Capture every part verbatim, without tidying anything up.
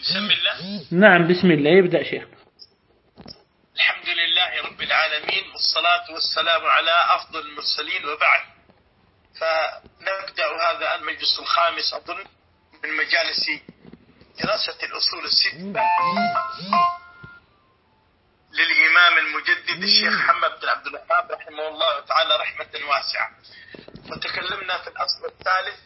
بسم الله. نعم بسم الله. يبدأ شيخ. الحمد لله رب العالمين، والصلاة والسلام على أفضل المرسلين، وبعد. فنبدأ هذا المجلس الخامس أظن من مجالس دراسة الأصول الستة للإمام المجدد الشيخ محمد بن عبد الوهاب رحمه الله تعالى رحمة واسعة. وتكلمنا في الأصل الثالث،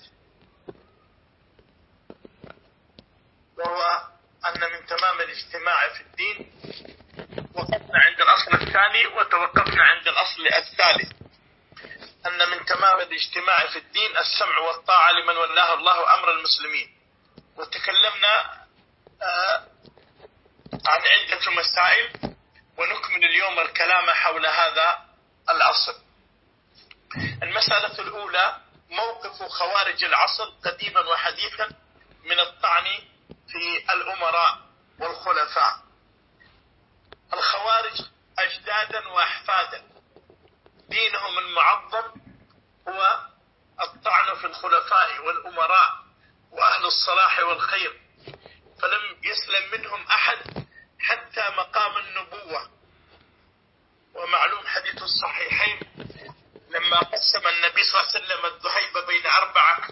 وهو أن من تمام الاجتماع في الدين. وقفنا عند الأصل الثاني وتوقفنا عند الأصل الثالث، أن من تمام الاجتماع في الدين السمع والطاعة لمن ولاه الله أمر المسلمين. وتكلمنا آه عن عدة مسائل، ونكمل اليوم الكلام حول هذا الأصل. المسألة الأولى: موقف خوارج العصر قديما وحديثا من الطعن في الأمراء والخلفاء. الخوارج أجدادا وأحفادا دينهم المعظم هو الطعن في الخلفاء والأمراء وأهل الصلاح والخير، فلم يسلم منهم أحد حتى مقام النبوة. ومعلوم حديث الصحيحين لما قسم النبي صلى الله عليه وسلم الذهيب بين أربعة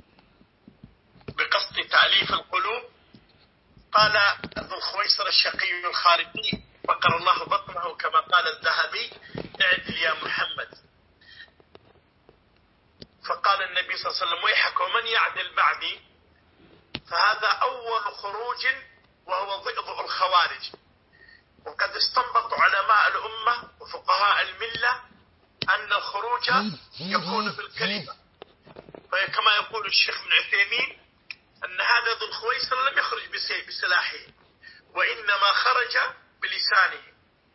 بقصد تأليف القلوب، قال ذو الخويصر الشقي الخارجي فقر الله بطنه كما قال الذهبي: اعدل يا محمد. فقال النبي صلى الله عليه وسلم: ويحك ومن يعدل بعدي؟ فهذا أول خروج وهو ضئض الخوارج. وقد استنبط علماء الأمة وفقهاء الملة أن الخروج يكون بالكلمة، فكما يقول الشيخ ابن عثيمين أن هذا ذو الخويصر لم يخرج بسلاحه، وإنما خرج بلسانه.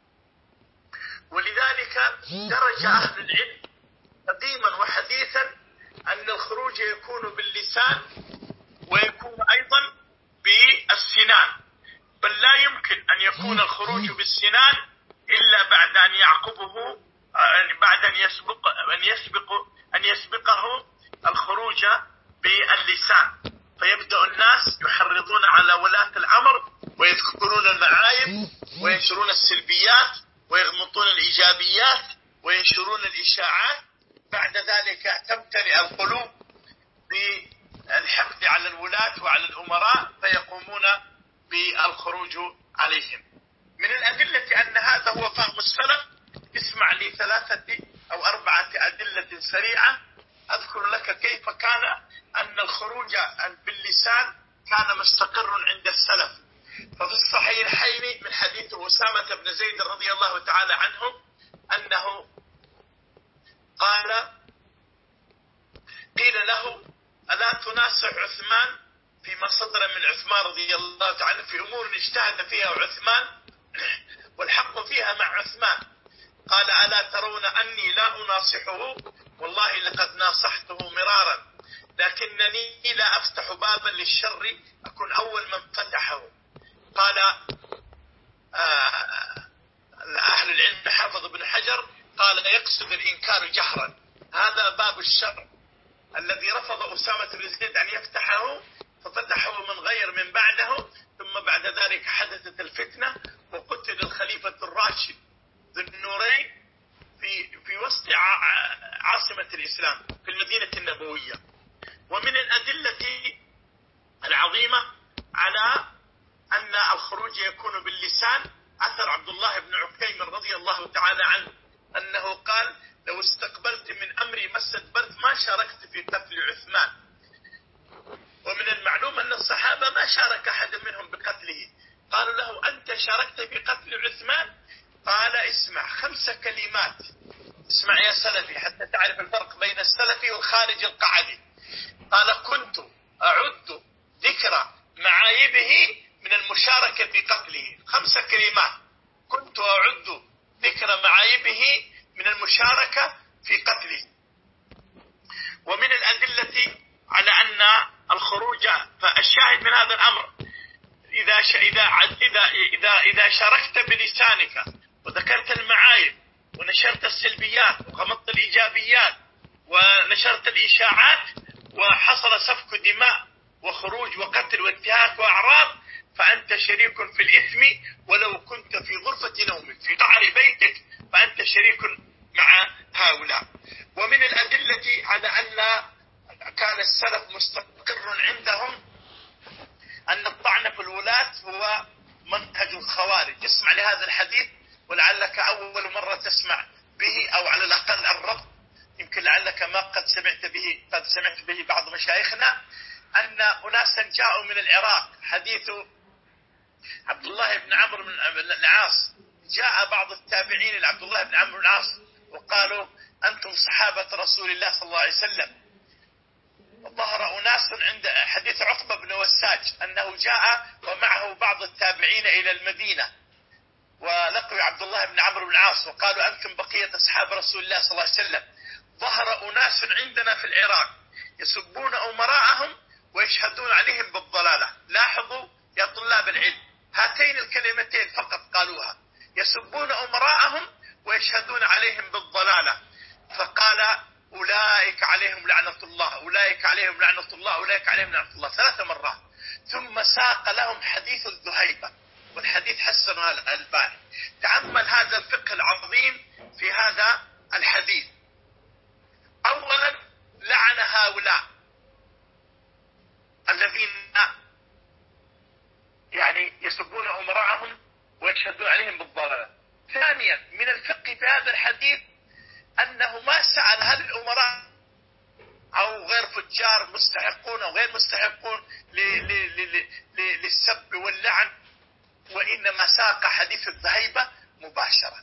ولذلك درج أهل العلم قديما وحديثا أن الخروج يكون باللسان ويكون أيضا بالسنان، بل لا يمكن أن يكون الخروج بالسنان إلا بعد أن يعقبه بعد أن يسبق أن يسبق أن يسبقه الخروج باللسان. فيبدأ الناس يحرضون على ولاة الأمر ويذكرون المعايب وينشرون السلبيات ويغمطون الإيجابيات وينشرون الإشاعات. بعد ذلك تمتلئ القلوب بالحقد على الولاة وعلى الأمراء فيقومون بالخروج عليهم. من الأدلة أن هذا هو فهم السلف، اسمع لي ثلاثة أو أربعة أدلة سريعة أذكر لك كيف كان أن الخروج باللسان كان مستقر عند السلف. ففي الصحيحين من حديث أسامة بن زيد رضي الله تعالى عنه أنه قال: قيل له: ألا تناصح عثمان فيما صدر من عثمان رضي الله تعالى في أمور اجتهد فيها عثمان والحق فيها مع عثمان؟ قال: ألا ترون أني لا أناصحه؟ والله لقد ناصحته مرارا، لكنني لا أفتح بابا للشر أكون أول من فتحه. قال آه أهل العلم حافظ ابن حجر قال: يقصد الإنكار جهرا، هذا باب الشر الذي رفض أسامة بن زيد أن يفتحه، ففتحه من غير من بعده. ثم بعد ذلك حدثت الفتنة وقتل الخليفة الراشد ذو النورين في في وسط عاصمة الإسلام في المدينة النبوية. ومن الأدلة العظيمة على أن الخروج يكون باللسان أثر عبد الله بن عكيم رضي الله تعالى عنه أنه قال: لو استقبلت من أمري ما استدبرت ما شاركت في قتل عثمان. ومن المعلوم أن الصحابة ما شارك أحد منهم بقتله. قالوا له: أنت شاركت في قتل عثمان؟ قال: اسمع خمس كلمات، اسمع يا سلفي حتى تعرف الفرق بين السلفي والخارج القعدي. قال: كنت أعد ذكر معايبه من المشاركة في قتله. خمس كلمات: كنت أعد ذكر معايبه من المشاركة في قتله. ومن الأدلة على أن الخروج، فالشاهد من هذا الأمر إذا إذا إذا إذا إذا شاركت بلسانك وذكرت المعايب ونشرت السلبيات وغمضت الإيجابيات ونشرت الإشاعات وحصل سفك دماء وخروج وقتل وانتهاك وأعراض، فأنت شريك في الإثم ولو كنت في غرفة نومك في قعر بيتك فأنت شريك مع هؤلاء. ومن الأدلة على أن كان السلف مستقر عندهم أن الطعن في الولاة هو منهج الخوارج. اسمع لهذا الحديث ولعلك أول مرة تسمع به أو على الأقل الربط، يمكن لعلك ما قد سمعت به قد سمعت به بعض مشايخنا، أن أناسا جاءوا من العراق. حديث عبد الله بن عمرو بن العاص، جاء بعض التابعين لعبد الله بن عمرو بن العاص وقالوا أنتم صحابة رسول الله صلى الله عليه وسلم. ظهر أناس عند حديث عقبة بن وساج أنه جاء ومعه بعض التابعين إلى المدينة ولقوا عبد الله بن عمرو بن العاص وقالوا أنتم بقية أصحاب رسول الله صلى الله عليه وسلم. ظهر أناس عندنا في العراق يسبون أمراءهم ويشهدون عليهم بالضلالة. لاحظوا يا طلاب العلم، هاتين الكلمتين فقط قالوها، يسبون أمراءهم ويشهدون عليهم بالضلالة. فقال أولئك عليهم لعنة الله، أولئك عليهم لعنة الله، أولئك عليهم لعنة الله، ثلاث مرات. ثم ساق لهم حديث الذهيبة، والحديث حسنه الألباني. تأمل هذا الفقه العظيم في هذا الحديث. أولا لعن هؤلاء الذين يعني يسبون أمراءهم ويشهدون عليهم بالضلالة. ثانيا من الفقه في هذا الحديث أنه ما سأل هل الأمراء أو غير فجار مستحقون أو غير مستحقون للسب واللعن، وإنما ساق حديث الذهيبة مباشرة.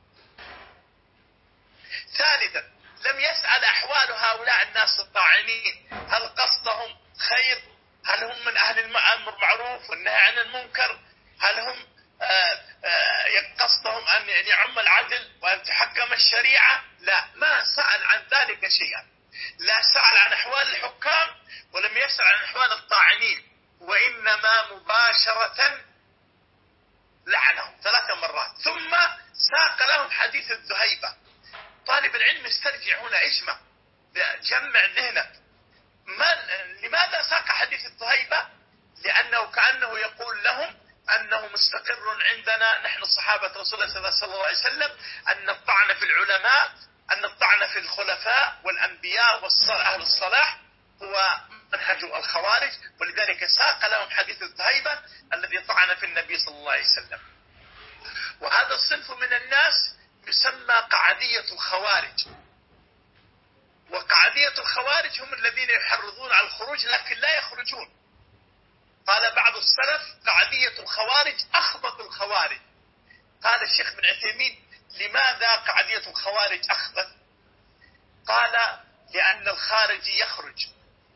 ثالثا لم يسأل أحوال هؤلاء الناس الطاعنين، هل قصدهم خير، هل هم من أهل الأمر بالمعروف والنهي عن المنكر، هل هم آآ آآ قصدهم أن يعم العدل وأن تحكم الشريعة. لا، ما سأل عن ذلك شيئا. لا سأل عن أحوال الحكام ولم يسأل عن أحوال الطاعنين، وإنما مباشرة لعنهم ثلاث مرات. ثم ساق لهم حديث الذهيبة. طالب العلم استرجع هنا، اسمع، جمع ذهنك. لماذا ساق حديث الذهيبة؟ لأنه كأنه يقول لهم أنه مستقر عندنا نحن صحابة رسول الله صلى الله عليه وسلم أن الطعن في العلماء، أن الطعن في الخلفاء والأنبياء وأهل الصلاح هو منهج الخوارج، ولذلك ساق لهم حديث الذهيبة الذي طعن في النبي صلى الله عليه وسلم. وهذا الصنف من الناس يسمى قعدية الخوارج. وقعدية الخوارج هم الذين يحرضون على الخروج لكن لا يخرجون. قال بعض السلف قعدية الخوارج أخبث الخوارج. قال الشيخ بن عثيمين لماذا قعدية الخوارج أخبث؟ قال لأن الخارجي يخرج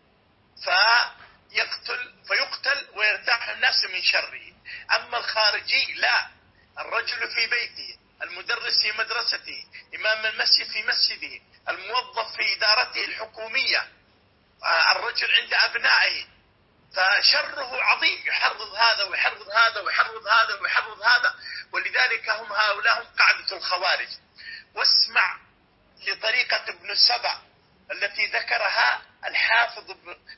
فيقتل فيقتل ويرتاح الناس من شره، أما الخارجي لا، الرجل في بيته، المدرس في مدرسته، إمام المسجد في مسجده، الموظف في إدارته الحكومية، الرجل عند أبنائه، فشره عظيم، يحرض هذا ويحرض هذا ويحرض هذا ويحرض هذا. ولذلك هم هؤلاء هم قاعدة الخوارج. واسمع لطريقة ابن سبع التي ذكرها الحافظ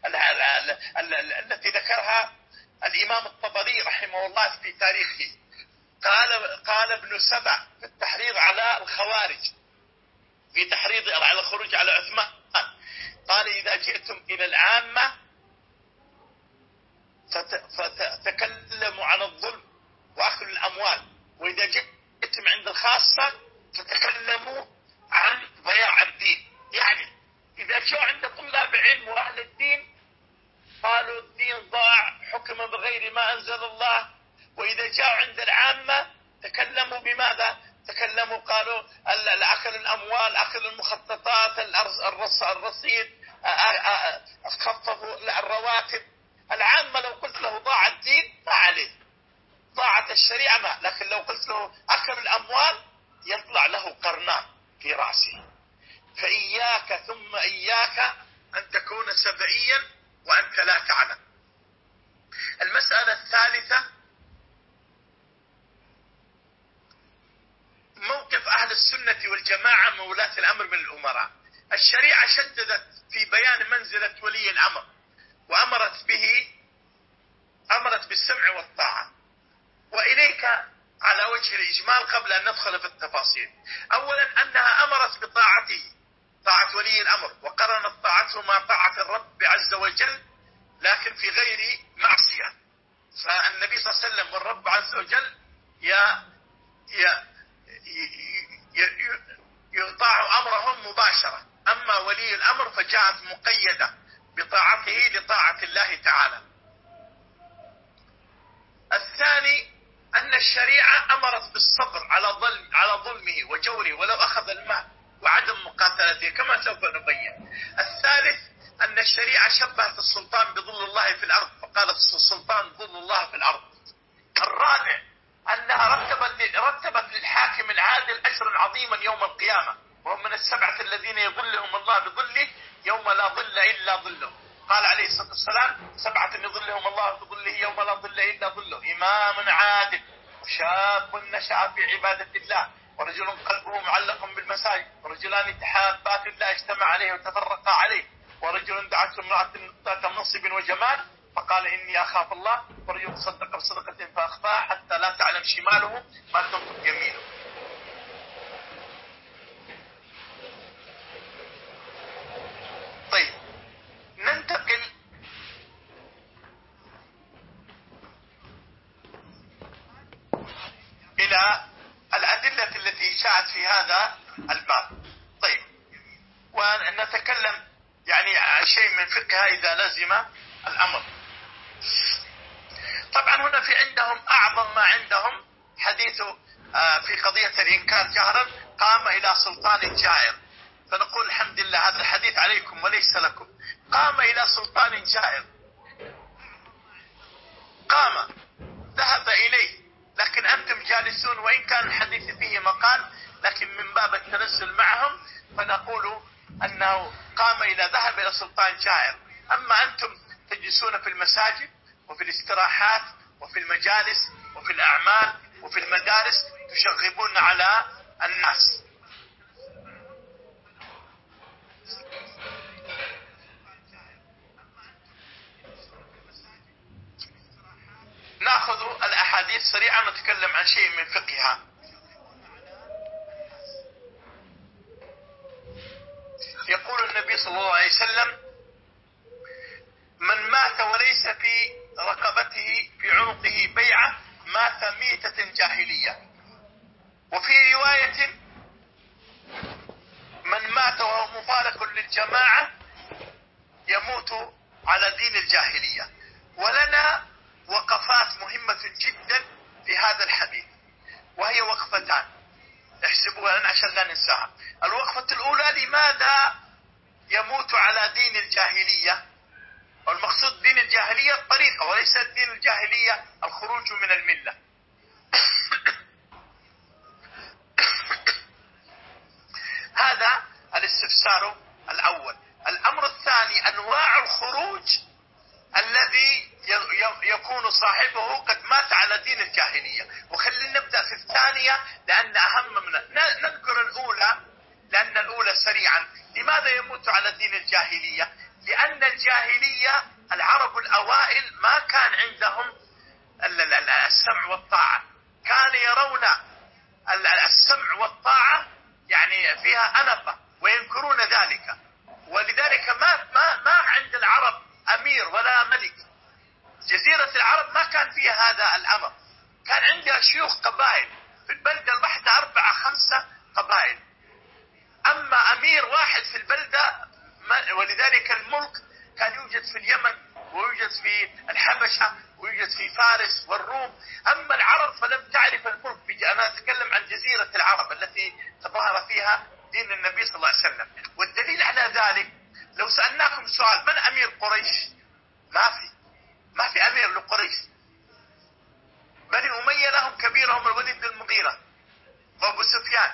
التي ذكرها الإمام الطبري رحمه الله في تاريخه. قال قال ابن سبع في التحريض على الخوارج، في تحريض على الخروج على عثمان، قال إذا جئتم إلى العامة فتكلموا عن الظلم وأكل الأموال، وإذا جئتم عند الخاصة فتكلموا عن ضياع الدين. يعني إذا جو عند طلاب علم وأهل الدين قالوا الدين ضاع، حكم بغير ما أنزل الله. وإذا جاءوا عند العامة تكلموا بماذا؟ تكلموا قالوا أكل الأموال، أكل المخططات، الرصيد، خففوا الرواتب. العامة لو قلت له ضاع الدين ما عليه، ضاعت الشريعة ما، لكن لو قلت له أكل الأموال يطلع له قرنان في رأسه. فإياك ثم إياك أن تكون سبعيا وأنت لا تعلم. المسألة الثالثة موقف أهل السنة والجماعة من ولاة الأمر من الأمراء. الشريعة شددت في بيان منزلة ولي الأمر وأمرت به، أمرت بالسمع والطاعة. وإليك على وجه الإجمال قبل أن ندخل في التفاصيل. أولا أنها أمرت بطاعته، طاعة ولي الأمر، وقرنت طاعته مع طاعة الرب عز وجل لكن في غير معصية. فالنبي صلى الله عليه وسلم والرب عز وجل يا يا يطاع أمرهم مباشرة، أما ولي الأمر فجاءت مقيدة بطاعته لطاعة الله تعالى. الثاني أن الشريعة أمرت بالصبر على ظلم على ظلمه وجوره ولو أخذ المال وعدم مقاتلته كما سوف نبين. الثالث أن الشريعة شبهت السلطان بظل الله في الأرض فقالت السلطان ظل الله في الأرض. الرابع أنها رتبت رتبت للحاكم العادل أجرا عظيما يوم القيامة، وهم من السبعة الذين يظلهم الله بظله يوم لا ظل إلا ظله. قال عليه الصلاة والسلام: سبعة يظلهم الله بظله يوم لا ظل إلا ظله: إمام عادل، وشاب نشأ في عبادة الله، ورجل قلبه معلق بالمساجد، ورجلان تحابا في الله اجتمع عليه وتفرقا عليه، ورجل دعته امرأة ذات منصب وجمال فقال إني أخاف الله، ورجل تصدق بصدقة فأخفاها حتى لا تعلم شماله ما تنفق يمينه. طيب ننتقل إلى الأدلة التي جاءت في هذا الباب. طيب ونتكلم يعني شيء من فقهها إذا لزم الأمر. طبعا هنا في عندهم أعظم ما عندهم حديث في قضية الإنكار جهرا: قام إلى سلطان جائر، فنقول الحمد لله هذا الحديث عليكم وليس لكم. قام إلى سلطان جائر، قام ذهب إليه، لكن أنتم جالسون، وإن كان الحديث فيه مقال لكن من باب التنزل معهم فنقول أنه قام إلى ذهب إلى سلطان جائر. أما أنتم تجلسون في المساجد وفي الاستراحات وفي المجالس وفي الأعمال وفي المدارس تشغبون على الناس. نأخذ الأحاديث سريعا ونتكلم عن شيء من فقهها. يقول النبي صلى الله عليه وسلم: من مات وليس في رقبته في عنقه بيعة مات ميتة جاهلية. وفي رواية: من مات وهو مفارق للجماعة يموت على دين الجاهلية. ولنا وقفات مهمة جدا في هذا الحديث، وهي وقفتان احسبوها لنا عشان لا ننساها. الوقفة الأولى: لماذا يموت على دين الجاهلية؟ والمقصود دين الجاهلية الطريقة، وليس دين الجاهلية الخروج من الملة. هذا الاستفسار الأول. الأمر الثاني: أنواع الخروج الذي يكون صاحبه قد مات على دين الجاهلية. وخلينا نبدأ في الثانية لأن أهم من نذكر الأولى، لأن الأولى سريعا. لماذا يموت على دين الجاهلية؟ لأن الجاهلية العرب الأوائل ما كان عندهم السمع والطاعة، كان يرون السمع والطاعة يعني فيها أنفة وينكرون ذلك. ولذلك ما ما ما عند العرب أمير ولا ملك. جزيرة العرب ما كان فيها هذا الأمر، كان عندها شيوخ قبائل في البلدة الواحدة أربعة خمسة قبائل، أما أمير واحد في البلدة. ولذلك الملك كان يوجد في اليمن ويوجد في الحبشة ويوجد في فارس والروم. أما العرب فلم تعرف الملك. أنا أتكلم عن جزيرة العرب التي تظاهر فيها دين النبي صلى الله عليه وسلم. والدليل على ذلك لو سألناكم سؤال: من أمير قريش؟ ما في ما في أمير لقريش. بني أمية لهم كبيرهم الوليد بن المغيرة وأبو سفيان.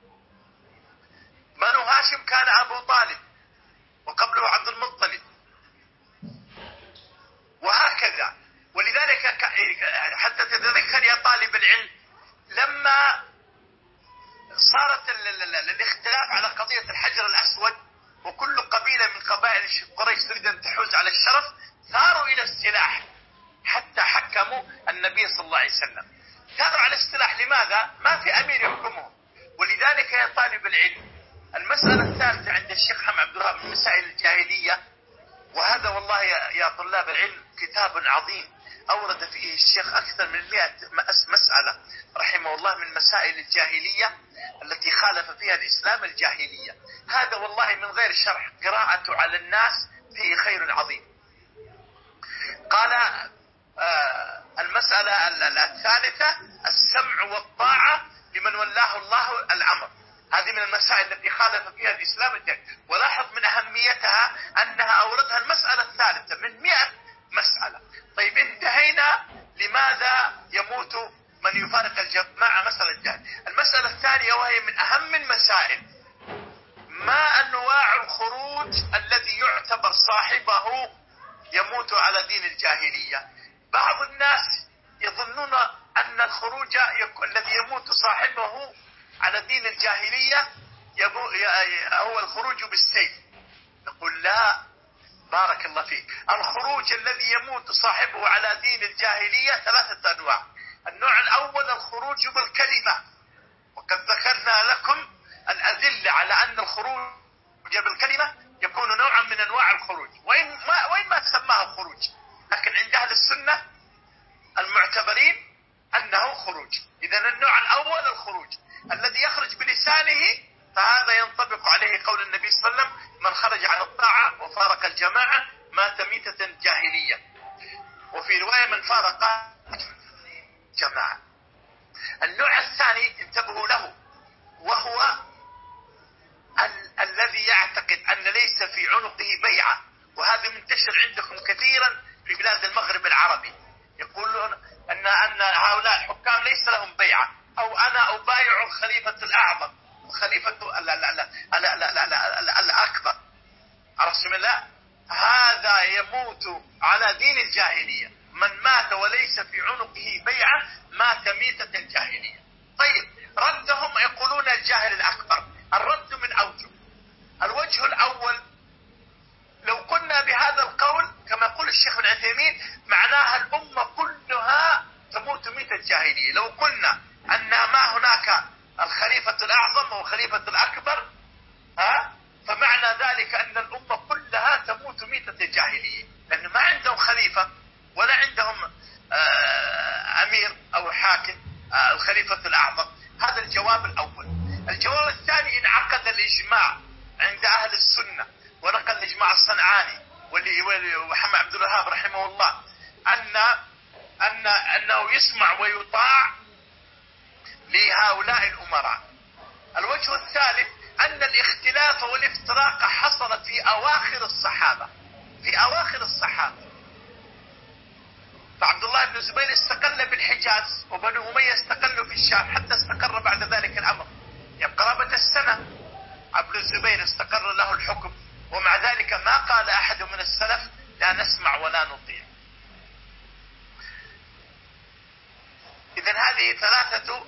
بنو هاشم كان أبو طالب وقبله عبد المطلب، وهكذا. ولذلك حتى تتذكر يا طالب العلم لما صارت الاختلاف على قضية الحجر الأسود وكل قبيلة من قبائل قريش تريد أن تحوز على الشرف، ثاروا إلى السلاح حتى حكموا النبي صلى الله عليه وسلم. كانوا على السلاح، لماذا؟ ما في أمير يحكمهم. ولذلك يا طالب العلم، المسألة الثالثة عند الشيخ محمد عبد الوهاب من مسائل الجاهلية، وهذا والله يا طلاب العلم كتاب عظيم أورد فيه الشيخ أكثر من مئة مسألة رحمه الله من مسائل الجاهلية التي خالف فيها الإسلام الجاهلية. هذا والله من غير شرح، قراءته على الناس فيه خير عظيم. قال آه المسألة الثالثة السمع والطاعة لمن ولاه الله الأمر. هذه من المسائل التي خالف فيها الإسلام الجاهلية. ولاحظ من أهميتها أنها أوردها المسألة الثالثة من مئة مسألة. طيب انتهينا لماذا يموت من يفارق الجماعة، مسألة الجهل. المسألة الثانية وهي من أهم المسائل، ما أنواع الخروج الذي يعتبر صاحبه يموت على دين الجاهلية؟ بعض الناس يظنون أن الخروج الذي يموت صاحبه على دين الجاهلية هو الخروج بالسيف. نقول لا، بارك الله فيك. الخروج الذي يموت صاحبه على دين الجاهلية ثلاثة أنواع. النوع الأول الخروج بالكلمة، وقد ذكرنا لكم الأدلة على أن الخروج بالكلمة يكون نوعا من أنواع الخروج، وإن ما, وإن ما سماه خروج، لكن عند أهل السنة المعتبرين أنه خروج. إذن النوع الأول الخروج الذي يخرج بلسانه، فهذا ينطبق عليه قول النبي صلى الله عليه وسلم: من خرج عن الطاعة وفارق الجماعة مات ميتة جاهلية. وفي رواية: من فارق جماعة. النوع الثاني انتبهوا له، وهو ال- الذي يعتقد أن ليس في عنقه بيعة، وهذا منتشر عندكم كثيرا في بلاد المغرب العربي. يقولون أن أن هؤلاء الحكام ليس لهم بيعة، أو أنا أبايع الخليفة الأعظم، خليفة لا لا لا لا لا لا لا لا الأكبر. رسول الله هذا يموت على دين الجاهلية. من مات وليس في عنقه بيعة مات ميتة جاهلية. طيب، ردهم يقولون الجاهل الأكبر. الرد من أوجه. الوجه الأول: لو كنا بهذا القول كما يقول الشيخ ابن عثيمين معناها الأمة كلها تموت ميتة جاهلية. لو قلنا أن ما هناك الخليفة الأعظم والخليفة الأكبر، ها، فمعنى ذلك أن الأمة كلها تموت ميتة جاهلية، لأن ما عندهم خليفة ولا عندهم آه أمير أو حاكم، آه الخليفة الأعظم. هذا الجواب الأول. الجواب الثاني: انعقد الإجماع عند أهل السنة، ونقل الإجماع الصنعاني ومحمد عبد الوهاب رحمه الله أن أن أنه يسمع ويطاع لهؤلاء الأمراء. الوجه الثالث: أن الاختلاف والافتراق حصل في أواخر الصحابة، في أواخر الصحابة. فعبد الله بن الزبير استقل بالحجاز، وبنو أمية استقلوا في الشام، حتى استقر بعد ذلك الأمر. قرابة السنة عبد الزبير استقر له الحكم، ومع ذلك ما قال أحد من السلف: لا نسمع ولا نطيع. إذن هذه ثلاثة: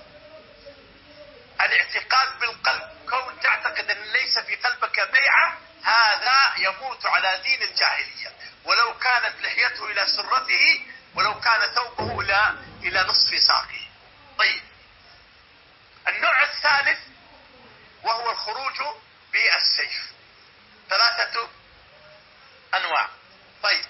الاعتقاد بالقلب، كون تعتقد أن ليس في قلبك بيعة، هذا يموت على دين الجاهلية، ولو كانت لحيته إلى سرته، ولو كان ثوبه إلى إلى نصف ساقه. طيب، النوع الثالث وهو الخروج بالسيف. ثلاثة أنواع. طيب،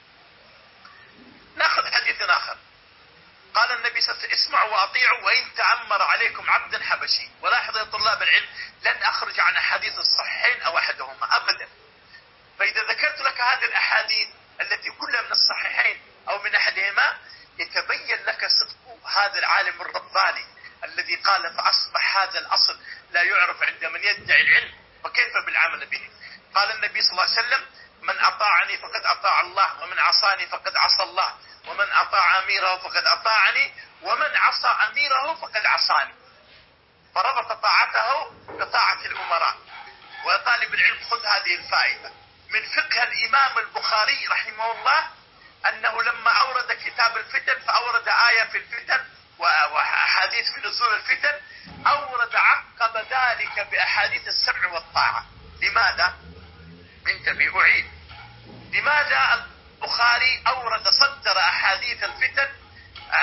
نأخذ حديث آخر. قال النبي صلى الله عليه وسلم: اسمعوا وأطيعوا وإن تأمر عليكم عبد حبشي. ولاحظوا يا طلاب العلم، لن أخرج عن أحاديث الصحيحين أو أحدهما أبدا. فإذا ذكرت لك هذه الأحاديث التي كلها من الصحيحين أو من أحدهما، يتبين لك صدق هذا العالم الرباني الذي قال: فأصبح هذا الأصل لا يعرف عند من يدعي العلم، وكيف بالعمل به. قال النبي صلى الله عليه وسلم: من أطاعني فقد أطاع الله، ومن عصاني فقد عصى الله، ومن أطاع أميره فقد أطاعني، ومن عصى أميره فقد عصاني. فربط طاعته بطاعة الأمراء. وطالب العلم خذ هذه الفائدة من فقه الإمام البخاري رحمه الله، أنه لما أورد كتاب الفتن فأورد آية في الفتن وأحاديث في نزول الفتن، أورد عقب ذلك بأحاديث السمع والطاعة. لماذا؟ انتبه، أعيد. لماذا البخاري أورد صدر أحاديث الفتن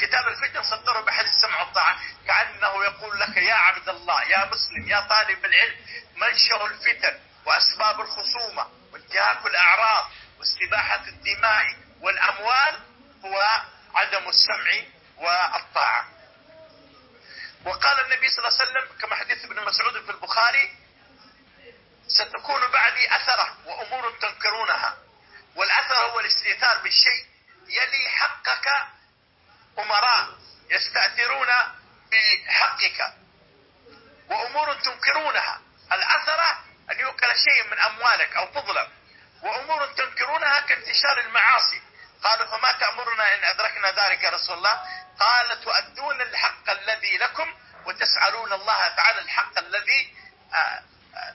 كتاب الفتن صدره بحديث السمع والطاعة، كأنه يقول لك يا عبد الله يا مسلم يا طالب العلم، منشأ الفتن وأسباب الخصومة وانتهاك الأعراض واستباحة الدماء والأموال هو عدم السمع والطاعة. وقال النبي صلى الله عليه وسلم كما حديث ابن مسعود في البخاري: ستكون بعدي أثرة وأمور تنكرونها. والأثر هو الاستئثار بالشيء. يلي حقك أمراء يستأثرون بحقك، وأمور تنكرونها. الأثرة أن يؤكل شيء من أموالك أو تظلم، وأمور تنكرونها كانتشار المعاصي. قالوا: فما تأمرنا إن أدركنا ذلك يا رسول الله؟ قال: تؤدون الحق الذي لكم وتسألون الله تعالى الحق الذي آآ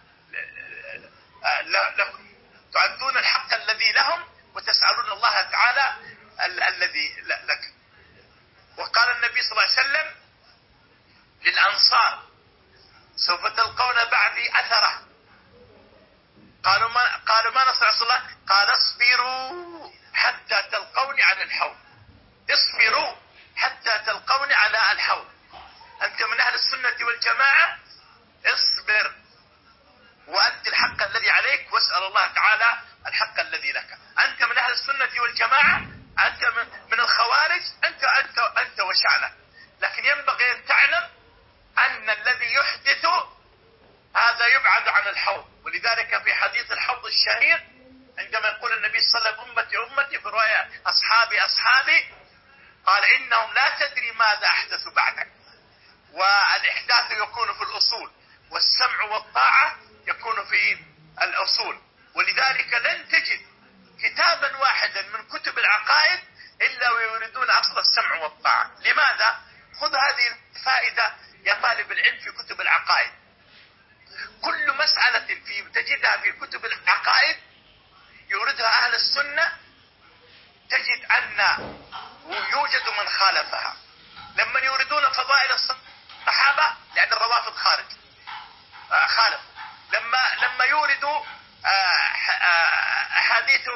آآ لكم. تؤدون الحق الذي لهم وتسألون الله تعالى ال الذي لك. وقال النبي صلى الله عليه وسلم للأنصار: سوف تلقون بعدي أثرة. قالوا ما قالوا ما نصنع رسول الله؟ قال: اصبروا حتى تلقوني على الحوض. اصبروا حتى تلقوني على الحوض. أنت من أهل السنة والجماعة، اصبر وأدي الحق الذي عليك واسأل الله تعالى الحق الذي لك. أنت من أهل السنة والجماعة، أنت من الخوارج، أنت أنت أنت وشأنك. لكن ينبغي أن تعلم أن الذي يحدث هذا يبعد عن الحوض. ولذلك في حديث الحوض الشهير عندما يقول النبي صلى الله عليه وسلم: أمتي أمتي، في رواية أصحابي أصحابي، قال: إنهم لا تدري ماذا أحدث بعدك. والإحداث يكون في الأصول، والسمع والطاعة يكون في الأصول. ولذلك لن تجد كتابا واحدا من كتب العقائد إلا ويريدون أصل السمع والطاعة. لماذا؟ خذ هذه الفائدة يا طالب العلم في كتب العقائد. كل مسألة في تجدها في كتب العقائد يوردها أهل السنة، تجد أن يوجد من خالفها. لما يوردون فضائل الصحابة، لأن الروافض خارج خالف. لما لما يوردوا أحاديث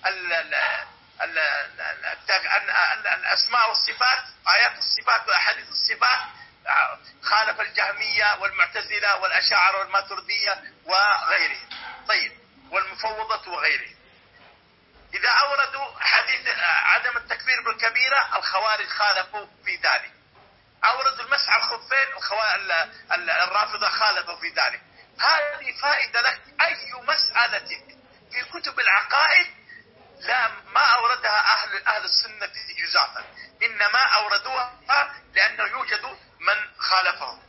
الأسماء والصفات، آيات الصفات وأحاديث الصفات، خالف الجهمية والمعتزلة والأشاعرة والماتريدية وغيرهم. طيب، والمفوضة وغيرهم. إذا أوردوا حديث عدم التكفير بالكبيرة، الخوارج خالفوا في ذلك. أوردوا المسح على الخفين، الرافضة خالفوا في ذلك. هذه فائدة لك. أي مسألة في كتب العقائد لا ما أوردها أهل أهل السنة جزافا، إنما أوردوها لأنه يوجد من خالفهم.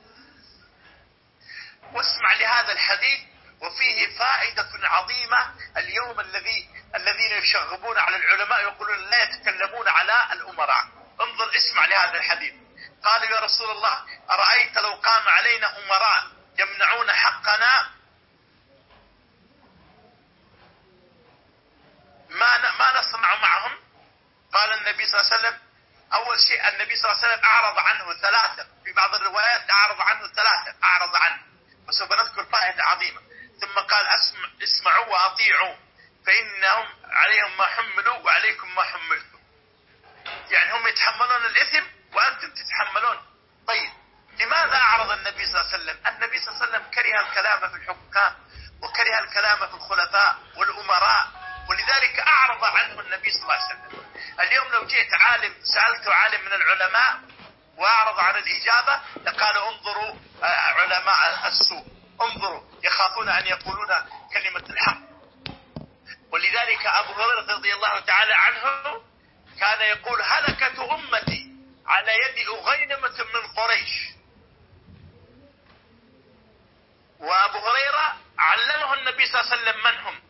واسمع لهذا الحديث، وفيه فائدة عظيمة. اليوم الذي الذين يشغبون على العلماء يقولون لا يتكلمون على الأمراء. انظر، اسمع لهذا الحديث. قالوا: يا رسول الله، أرأيت لو قام علينا أمراء يمنعون حقنا، ما ما نصنع معهم؟ قال النبي صلى الله عليه وسلم: أول شيء النبي صلى الله عليه وسلم أعرض عنه ثلاثة، في بعض الروايات أعرض عنه ثلاثة، أعرض عنه، وسوف نذكر فائدة عظيمة. ثم قال: اسمع اسمعوا وأطيعوا، فإنهم عليهم ما حملوا وعليكم ما حملتم. يعني هم يتحملون الإثم وأنتم تتحملون. طيب، لماذا أعرض النبي صلى الله عليه وسلم؟ النبي صلى الله عليه وسلم كره الكلام في الحكام، وكره الكلام في الخلفاء والأمراء، ولذلك أعرض عنه النبي صلى الله عليه وسلم. اليوم لو جئت عالم سألته عالم من العلماء وأعرض عن الإجابة، لقالوا: انظروا علماء السوء، انظروا يخافون أن يقولون كلمة الحق. ولذلك أبو هريرة رضي الله تعالى عنه كان يقول: هلكة أمتي على يد أغينمة من قريش. وأبو هريرة علمه النبي صلى الله عليه وسلم من هم،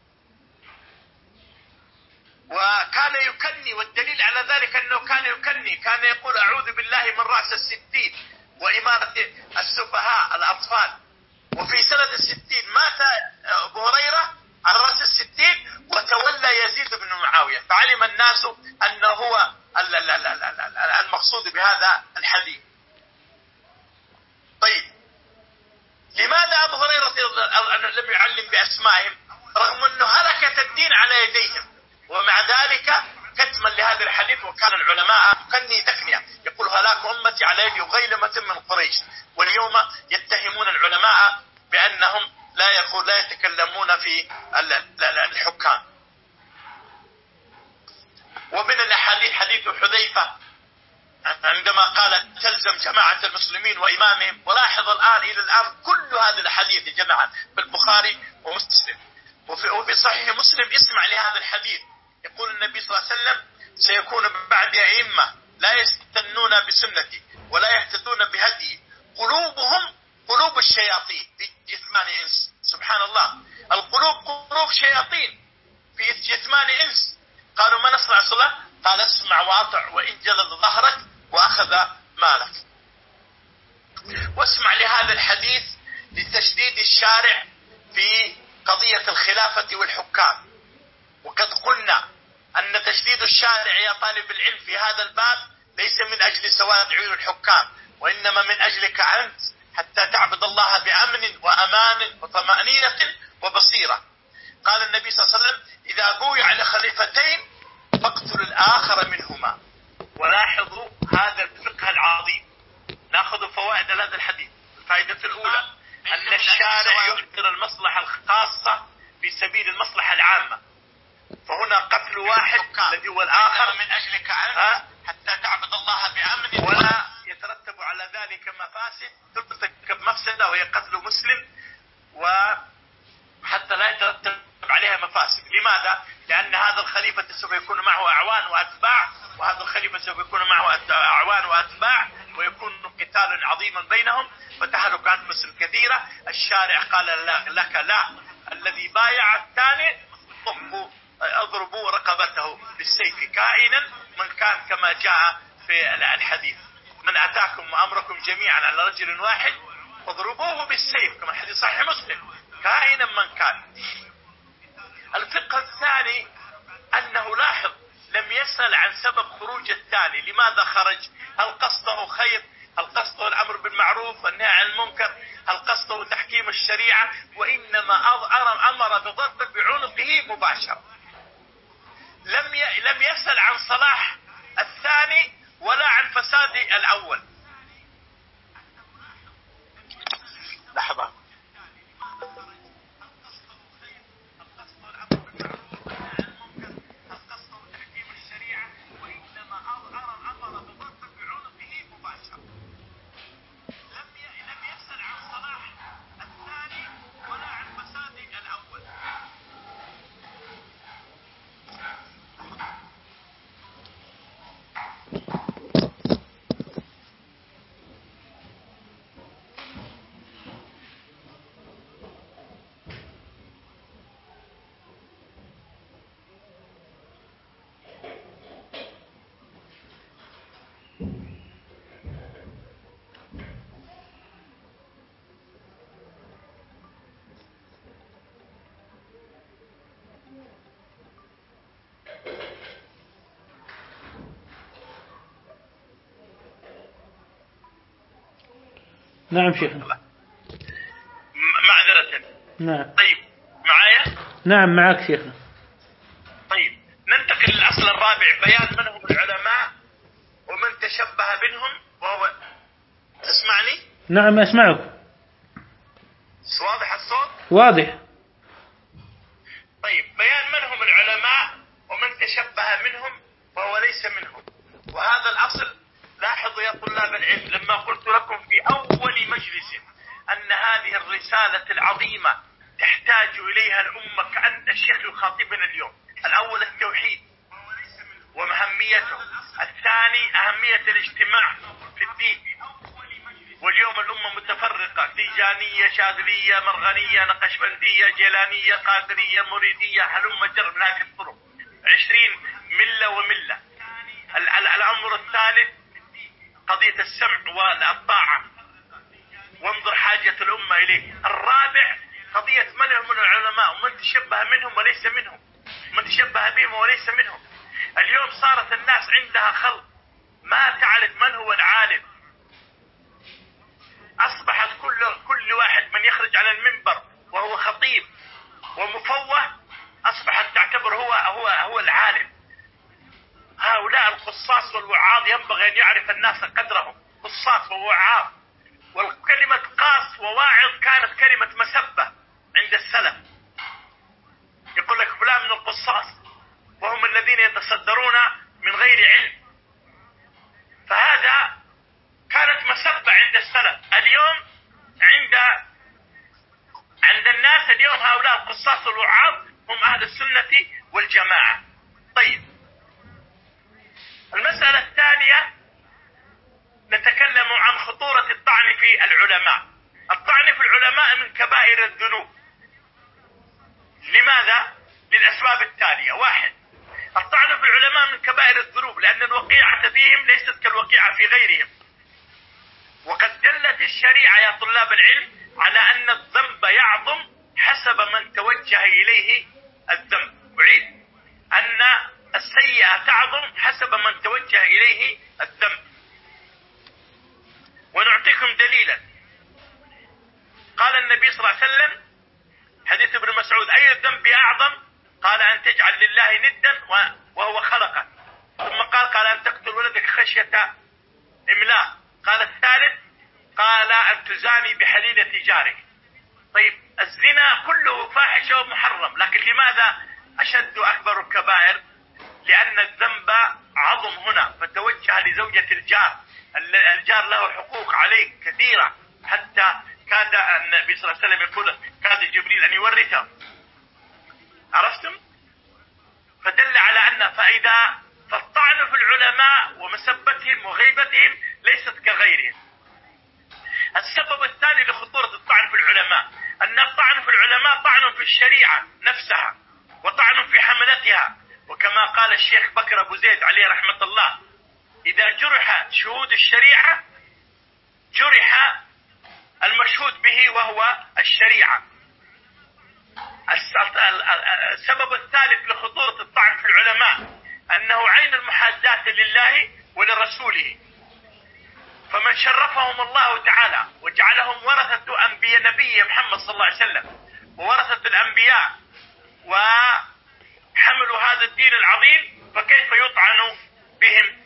وكان يكني. والدليل على ذلك أنه كان يكني، كان يقول: أعوذ بالله من رأس الستين وإمارة السفهاء الأطفال. وفي سنة الستين مات أبو هريرة على رأس الستين، وتولى يزيد بن معاوية، فعلم الناس أنه هو المقصود بهذا الحديث. طيب، لماذا أبو هريرة لم يعلم بأسمائهم رغم أنه هلكت الدين على يديهم، ومع ذلك كتما لهذا الحديث. وكان العلماء تكني تكنية يقول هلاك أمتي على يد غيلمة من قريش. واليوم يتهمون العلماء بأنهم لا يقول لا يتكلمون في الحكام. ومن الأحاديث حديث حذيفة عندما قال تلزم جماعة المسلمين وإمامهم. ولاحظ الآن إلى الآن كل هذه الحديث يا جماعة في البخاري ومسلم وفي, وفي صحيح مسلم. اسمع لهذا الحديث، يقول النبي صلى الله عليه وسلم سيكون بعد أئمة لا يستنون بسنتي ولا يهتدون بهدي قلوبهم قلوب الشياطين في جثمان إنس. سبحان الله، القلوب قلوب شياطين في جثمان إنس. قالوا ما نصنع صلاة؟ قال اسمع وأطع وإن جلد ظهرك وأخذ مالك. واسمع لهذا الحديث لتشديد الشارع في قضية الخلافة والحكام. وقد قلنا أن تشديد الشارع يا طالب العلم في هذا الباب ليس من أجل سواد عيون الحكام، وإنما من أجلك أنت حتى تعبد الله بأمن وأمان وطمأنينة وبصيرة. قال النبي صلى الله عليه وسلم إذا بويع لخليفتين فاقتلوا الآخر منهما. ولاحظوا هذا الفقه العظيم، نأخذ فوائد هذا الحديث. الفائدة الأولى أن الشارع يحضر المصلحة الخاصة في سبيل المصلحة العامة. فهنا قتل واحد الذي هو الآخر من أجلك أنت حتى تعبد الله بأمن ولا يترتب على ذلك مفاسد ترتكب مفسدة وهي قتل مسلم، وحتى لا يترتب عليها مفاسد. لماذا؟ لأن هذا الخليفة سوف يكون معه أعوان وأتباع، وهذا الخليفة سوف يكون معه أعوان وأتباع، ويكون قتال عظيما بينهم فتهلك أنفس كثيرة. الشارع قال لك لا، الذي بايع الثاني ضموا اضربوا رقبته بالسيف كائنا من كان، كما جاء في الحديث من أتاكم وأمركم جميعا على رجل واحد فاضربوه بالسيف، كما الحديث صحيح مسلم، كائنا من كان. الفقه الثاني أنه لاحظ لم يسأل عن سبب خروج الثاني، لماذا خرج؟ هل قصده خير؟ هل قصده الأمر بالمعروف والنهي عن المنكر؟ هل قصده تحكيم الشريعة؟ وإنما أمر بضرب عنقه مباشرة. لم لم يسأل عن صلاح الثاني ولا عن فساد الأول. لحظة، نعم شيخنا. معذرة. نعم. طيب معايا؟ نعم معك شيخنا. طيب ننتقل للأصل الرابع، بيان من هم العلماء ومن تشبه بهم وهو. تسمعني؟ نعم أسمعك. واضح الصوت؟ واضح. طيب بيان من هم العلماء ومن تشبه منهم وهو ليس منهم. وهذا الأصل لاحظوا يا طلاب العلم لما قلت لكم في أول مجلس أن هذه الرسالة العظيمة تحتاج إليها الأمة كأن الشيخ يخاطبنا اليوم. الأول التوحيد ومهميته، الثاني أهمية الاجتماع في الدين. واليوم الأمة متفرقة، تيجانية، شاذلية، مرغنية، نقشبندية، جيلانية، قادرية، مريدية، هلم جر من هذه الطرق، عشرين ملة وملة. الأمر الثالث قضية السمع والطاعة وانظر حاجة الأمة إليه. الرابع قضية من هم العلماء ومن تشبه منهم وليس منهم، من تشبه بهم وليس منهم. اليوم صارت الناس عندها خلط ما تعرف من هو العالم. أصبحت كل كل واحد من يخرج على المنبر وهو خطيب ومفوه أصبحت تعتبر هو هو هو العالم. القصاص والوعاظ ينبغي أن يعرف الناس قدرهم. قصاص ووعاظ، والكلمة قاص وواعظ كانت كلمة مسبة عند السلف. يقول لك فلان من القصاص، وهم الذين يتصدرون من غير علم. فهذا كانت مسبة عند السلف. اليوم عند عند الناس اليوم هؤلاء القصاص والوعاظ هم أهل السنة والجماعة. طيب، المسألة الثانية نتكلم عن خطورة الطعن في العلماء. الطعن في العلماء من كبائر الذنوب. لماذا؟ للأسباب التالية. واحد، الطعن في العلماء من كبائر الذنوب لأن الوقيعة فيهم ليست كالوقيعة في غيرهم. وقد دلت الشريعة يا طلاب العلم على أن الذنب يعظم حسب من توجه إليه الذنب. أعيد، أن السيئة تعظم حسب من توجه إليه الذنب. ونعطيكم دليلا. قال النبي صلى الله عليه وسلم حديث ابن مسعود: أي الذنب أعظم؟ قال أن تجعل لله ندا وهو خلقه. ثم قال قال أن تقتل ولدك خشية إملاق. قال الثالث قال أن تزاني بحليلة جارك. طيب، الزنا كله فاحشة ومحرم، لكن لماذا أشد أكبر الكبائر؟ لأن الذنب عظم هنا، فتوجه لزوجة الجار. الجار له حقوق عليك كثيرة، حتى كاد النبي صلى الله عليه وسلم يقول كاد جبريل أن يورثه. عرفتم؟ فدل على أن فإذا فالطعن في العلماء ومسبتهم وغيبتهم ليست كغيرهم. السبب الثاني لخطورة الطعن في العلماء أن الطعن في العلماء طعن في الشريعة نفسها وطعن في حملتها. وكما قال الشيخ بكر أبو زيد عليه رحمة الله: إذا جرح شهود الشريعة جرح المشهود به وهو الشريعة. السبب الثالث لخطورة الطعن في العلماء أنه عين المحاداة لله ولرسوله. فمن شرفهم الله تعالى وجعلهم ورثة أنبياء نبي محمد صلى الله عليه وسلم وورثة الأنبياء وحملوا هذا الدين العظيم، فكيف يطعن بهم؟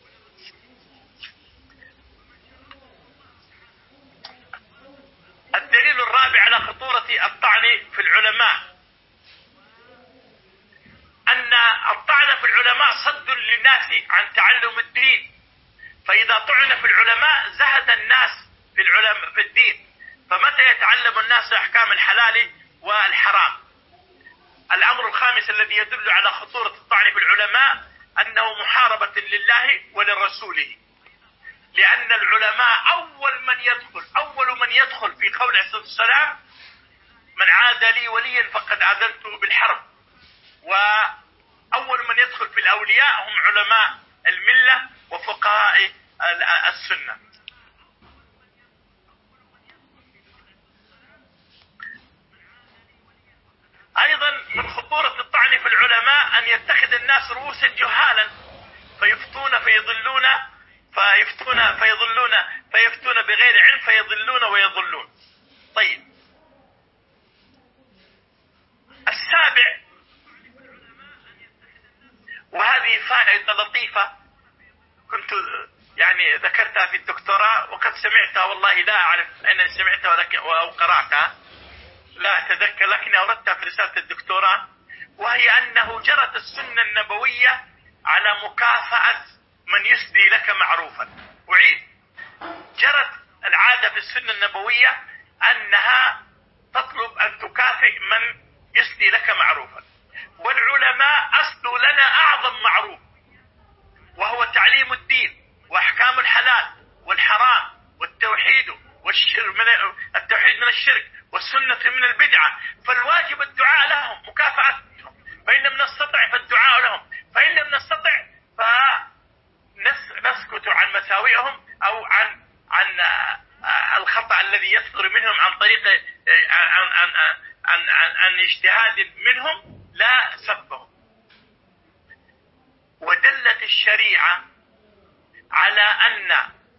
الدليل الرابع على خطورة الطعن في العلماء أن الطعن في العلماء صد للناس عن تعلم الدين. فإذا طعن في العلماء زهد الناس في العلماء في الدين، فمتى يتعلم الناس أحكام الحلال والحرام؟ الأمر الخامس الذي يدل على خطورة الطعن في العلماء أنه محاربة لله ولرسوله. لأن العلماء أول من يدخل أول من يدخل في قول عليه الصلاة والسلام: من عاد لي وليا فقد آذنته بالحرب. وأول من يدخل في الأولياء هم علماء الملة وفقهاء السنة. أيضا من خطورة الطعن في العلماء أن يتخذ الناس رؤوسا جهالا فيفتون فيضلون فيفتون فيضلون فيفتون بغير علم فيضلون ويضلون. طيب، السابع، وهذه فائدة لطيفة كنت يعني ذكرتها في الدكتوراه وقد سمعتها، والله لا أعرف أين سمعتها أو قرأتها، لا أتذكر، لكن أوردتها في رسالة الدكتوراه، وهي أنه جرت السنة النبوية على مكافأة من يسدي لك معروفا. أعيد، جرت العادة في السنة النبوية أنها تطلب أن تكافئ من يسدي لك معروفا. والعلماء أسدوا لنا أعظم معروف، وهو تعليم الدين وأحكام الحلال والحرام والتوحيد والشرك من التوحيد من الشرك والسنة من البدعة. فالواجب الدعاء لهم، مكافأتهم. فإن لم نستطع فالدعاء لهم، فإن لم نستطع فنسكت عن مساوئهم أو عن عن الخطأ الذي يصدر منهم عن طريق عن عن عن, عن, عن اجتهاد منهم لا سبهم. ودلت الشريعة على أن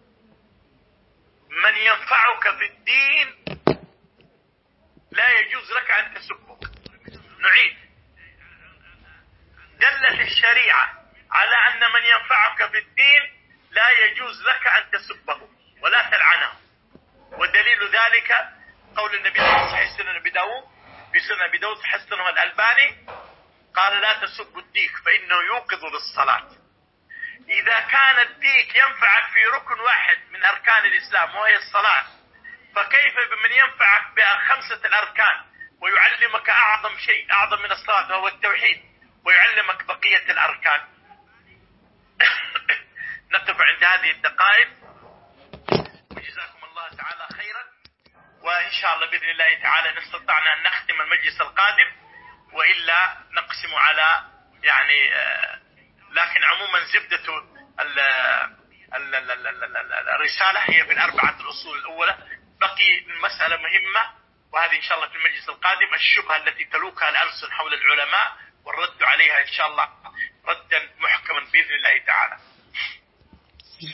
من ينفعك في الدين لا يجوز لك أن تسبه. نعيد، دلت الشريعة على أن من ينفعك في الدين لا يجوز لك أن تسبه ولا تلعنه. ودليل ذلك قول النبي صلى الله عليه وسلم في سنن أبي داود في سنن أبي داود حسنه الألباني قال لا تسبوا الديك فإنه يوقظ للصلاة. إذا كان الديك ينفعك في ركن واحد من أركان الإسلام وهي الصلاة، فكيف بمن ينفعك بخمسة الأركان ويعلمك أعظم شيء أعظم من الصلاة وهو التوحيد ويعلمك بقية الأركان؟ نقف عند هذه الدقائق وجزاكم الله تعالى خيرا، وإن شاء الله بإذن الله تعالى نستطعنا أن نختم المجلس القادم، وإلا نقسم على يعني آه لكن عموما زبدة الرسالة هي في الأربعة الأصول الأولى. بقي مسألة مهمة وهذه إن شاء الله في المجلس القادم، الشبهة التي تلوكها الألسن حول العلماء والرد عليها إن شاء الله ردا محكما بإذن الله تعالى.